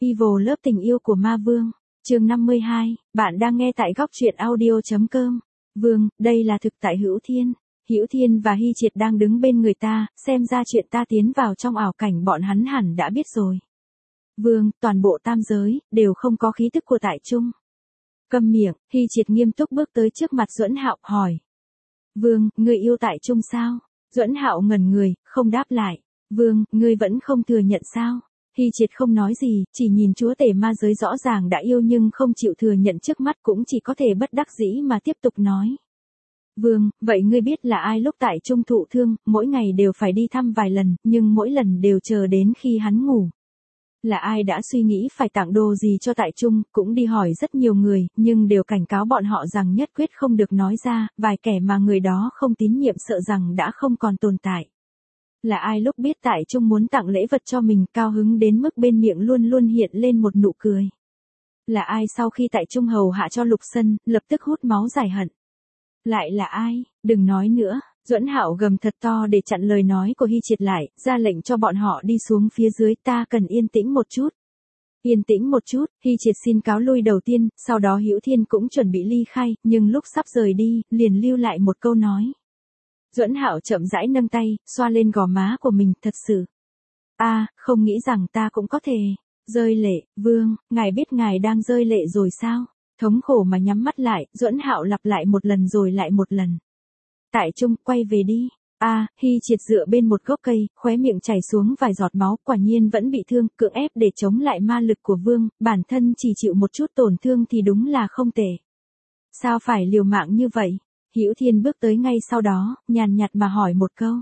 Evil lớp tình yêu của ma vương, chương 52, bạn đang nghe tại góc truyện audio.com. Vương, đây là thực tại Hữu Thiên. Hữu Thiên và Hy Triệt đang đứng bên người ta, xem ra chuyện ta tiến vào trong ảo cảnh bọn hắn hẳn đã biết rồi. Vương, toàn bộ tam giới, đều không có khí tức của tại Trung. Câm miệng, Hy Triệt nghiêm túc bước tới trước mặt Duẫn Hạo, hỏi. Vương, ngươi yêu tại Trung sao? Duẫn Hạo ngẩn người, không đáp lại. Vương, ngươi vẫn không thừa nhận sao? Hy Triệt không nói gì, chỉ nhìn chúa tể ma giới rõ ràng đã yêu nhưng không chịu thừa nhận trước mắt, cũng chỉ có thể bất đắc dĩ mà tiếp tục nói. Vương, vậy ngươi biết là ai lúc tại Trung thụ thương, mỗi ngày đều phải đi thăm vài lần, nhưng mỗi lần đều chờ đến khi hắn ngủ. Là ai đã suy nghĩ phải tặng đồ gì cho tại Trung, cũng đi hỏi rất nhiều người, nhưng đều cảnh cáo bọn họ rằng nhất quyết không được nói ra, vài kẻ mà người đó không tín nhiệm sợ rằng đã không còn tồn tại. Là ai lúc biết tại Trung muốn tặng lễ vật cho mình, cao hứng đến mức bên miệng luôn luôn hiện lên một nụ cười. Là ai sau khi tại Trung hầu hạ cho Lục Sân, lập tức hút máu giải hận. Lại là ai, đừng nói nữa. Duẫn Hạo gầm thật to để chặn lời nói của Hy Triệt lại, ra lệnh cho bọn họ đi xuống phía dưới, ta cần yên tĩnh một chút. Yên tĩnh một chút, Hy Triệt xin cáo lui đầu tiên, sau đó Hữu Thiên cũng chuẩn bị ly khai, nhưng lúc sắp rời đi, liền lưu lại một câu nói. Duẫn Hạo chậm rãi nâng tay, xoa lên gò má của mình, thật sự. Không nghĩ rằng ta cũng có thể rơi lệ. Vương, ngài biết ngài đang rơi lệ rồi sao? Thống khổ mà nhắm mắt lại, Duẫn Hạo lặp lại một lần rồi lại một lần. Tại Trung, quay về đi. Hy Triệt dựa bên một gốc cây, khóe miệng chảy xuống vài giọt máu, quả nhiên vẫn bị thương, cưỡng ép để chống lại ma lực của Vương, bản thân chỉ chịu một chút tổn thương thì đúng là không tệ. Sao phải liều mạng như vậy? Hữu Thiên bước tới ngay sau đó, nhàn nhạt mà hỏi một câu.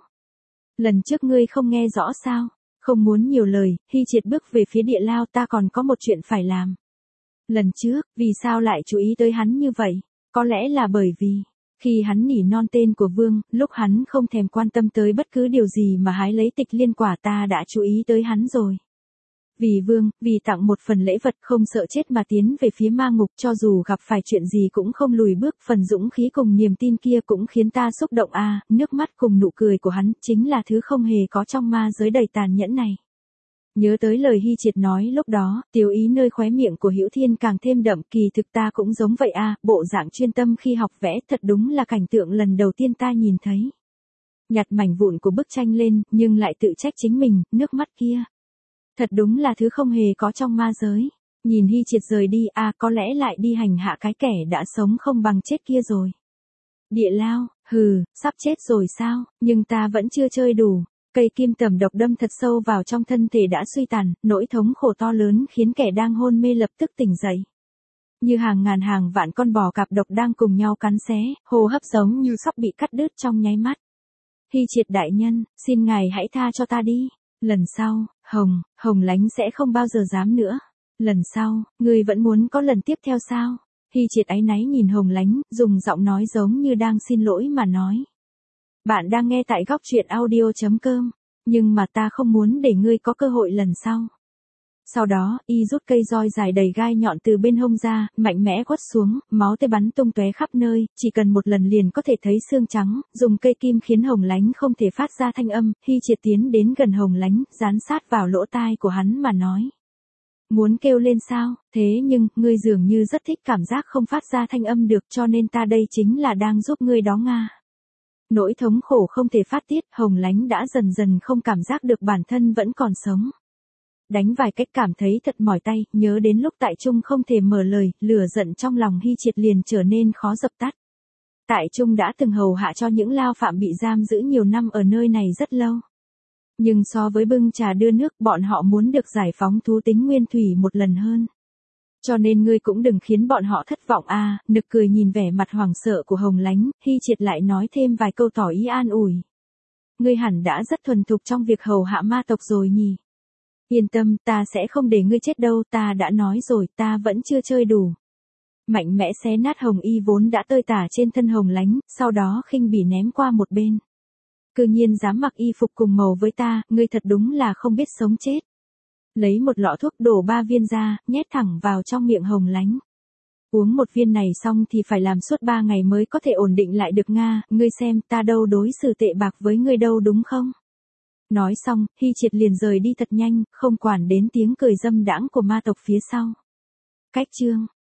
Lần trước ngươi không nghe rõ sao? Không muốn nhiều lời, Hy Triệt bước về phía địa lao, ta còn có một chuyện phải làm. Lần trước, vì sao lại chú ý tới hắn như vậy? Có lẽ là bởi vì, khi hắn nỉ non tên của Vương, lúc hắn không thèm quan tâm tới bất cứ điều gì mà hái lấy tịch liên quả, ta đã chú ý tới hắn rồi. Vì Vương, vì tặng một phần lễ vật, không sợ chết mà tiến về phía ma ngục, cho dù gặp phải chuyện gì cũng không lùi bước, phần dũng khí cùng niềm tin kia cũng khiến ta xúc động. Nước mắt cùng nụ cười của hắn, chính là thứ không hề có trong ma giới đầy tàn nhẫn này. Nhớ tới lời Hy Triệt nói lúc đó, tiêu ý nơi khóe miệng của Hữu Thiên càng thêm đậm, kỳ thực ta cũng giống vậy bộ dạng chuyên tâm khi học vẽ, thật đúng là cảnh tượng lần đầu tiên ta nhìn thấy. Nhặt mảnh vụn của bức tranh lên, nhưng lại tự trách chính mình, nước mắt kia. Thật đúng là thứ không hề có trong ma giới. Nhìn Hy Triệt rời đi, có lẽ lại đi hành hạ cái kẻ đã sống không bằng chết kia rồi. Địa lao, sắp chết rồi sao, nhưng ta vẫn chưa chơi đủ. Cây kim tầm độc đâm thật sâu vào trong thân thể đã suy tàn, nỗi thống khổ to lớn khiến kẻ đang hôn mê lập tức tỉnh dậy. Như hàng ngàn hàng vạn con bò cạp độc đang cùng nhau cắn xé, hô hấp giống như sắp bị cắt đứt trong nháy mắt. Hy Triệt đại nhân, xin ngài hãy tha cho ta đi. Lần sau, Hồng Lánh sẽ không bao giờ dám nữa. Lần sau, ngươi vẫn muốn có lần tiếp theo sao? Hy Triệt áy náy nhìn Hồng Lánh, dùng giọng nói giống như đang xin lỗi mà nói. Bạn đang nghe tại góc truyện audio.com, nhưng mà ta không muốn để ngươi có cơ hội lần sau. Sau đó, y rút cây roi dài đầy gai nhọn từ bên hông ra, mạnh mẽ quất xuống, máu tươi bắn tung tóe khắp nơi, chỉ cần một lần liền có thể thấy xương trắng, dùng cây kim khiến Hồng Lánh không thể phát ra thanh âm. Hy Triệt tiến đến gần Hồng Lánh, dán sát vào lỗ tai của hắn mà nói. Muốn kêu lên sao, thế nhưng, ngươi dường như rất thích cảm giác không phát ra thanh âm được, cho nên ta đây chính là đang giúp ngươi đó Nga. Nỗi thống khổ không thể phát tiết, Hồng Lánh đã dần dần không cảm giác được bản thân vẫn còn sống. Đánh vài cách cảm thấy thật mỏi tay, nhớ đến lúc tại Trung không thể mở lời, lửa giận trong lòng Hy Triệt liền trở nên khó dập tắt. Tại Trung đã từng hầu hạ cho những lao phạm bị giam giữ nhiều năm ở nơi này rất lâu. Nhưng so với bưng trà đưa nước, bọn họ muốn được giải phóng thú tính nguyên thủy một lần hơn. Cho nên ngươi cũng đừng khiến bọn họ thất vọng. Nực cười nhìn vẻ mặt hoảng sợ của Hồng Lánh, Hy Triệt lại nói thêm vài câu tỏ ý an ủi. Ngươi hẳn đã rất thuần thục trong việc hầu hạ ma tộc rồi nhỉ? Yên tâm, ta sẽ không để ngươi chết đâu, ta đã nói rồi, ta vẫn chưa chơi đủ. Mạnh mẽ xé nát hồng y vốn đã tơi tả trên thân Hồng Lánh, sau đó khinh bỉ ném qua một bên. Cư nhiên dám mặc y phục cùng màu với ta, ngươi thật đúng là không biết sống chết. Lấy một lọ thuốc đổ 3 viên ra, nhét thẳng vào trong miệng Hồng Lánh. Uống một viên này xong thì phải làm suốt 3 ngày mới có thể ổn định lại được Nga, ngươi xem ta đâu đối xử tệ bạc với ngươi đâu đúng không? Nói xong, Hy Triệt liền rời đi thật nhanh, không quản đến tiếng cười dâm đãng của ma tộc phía sau. Cách chương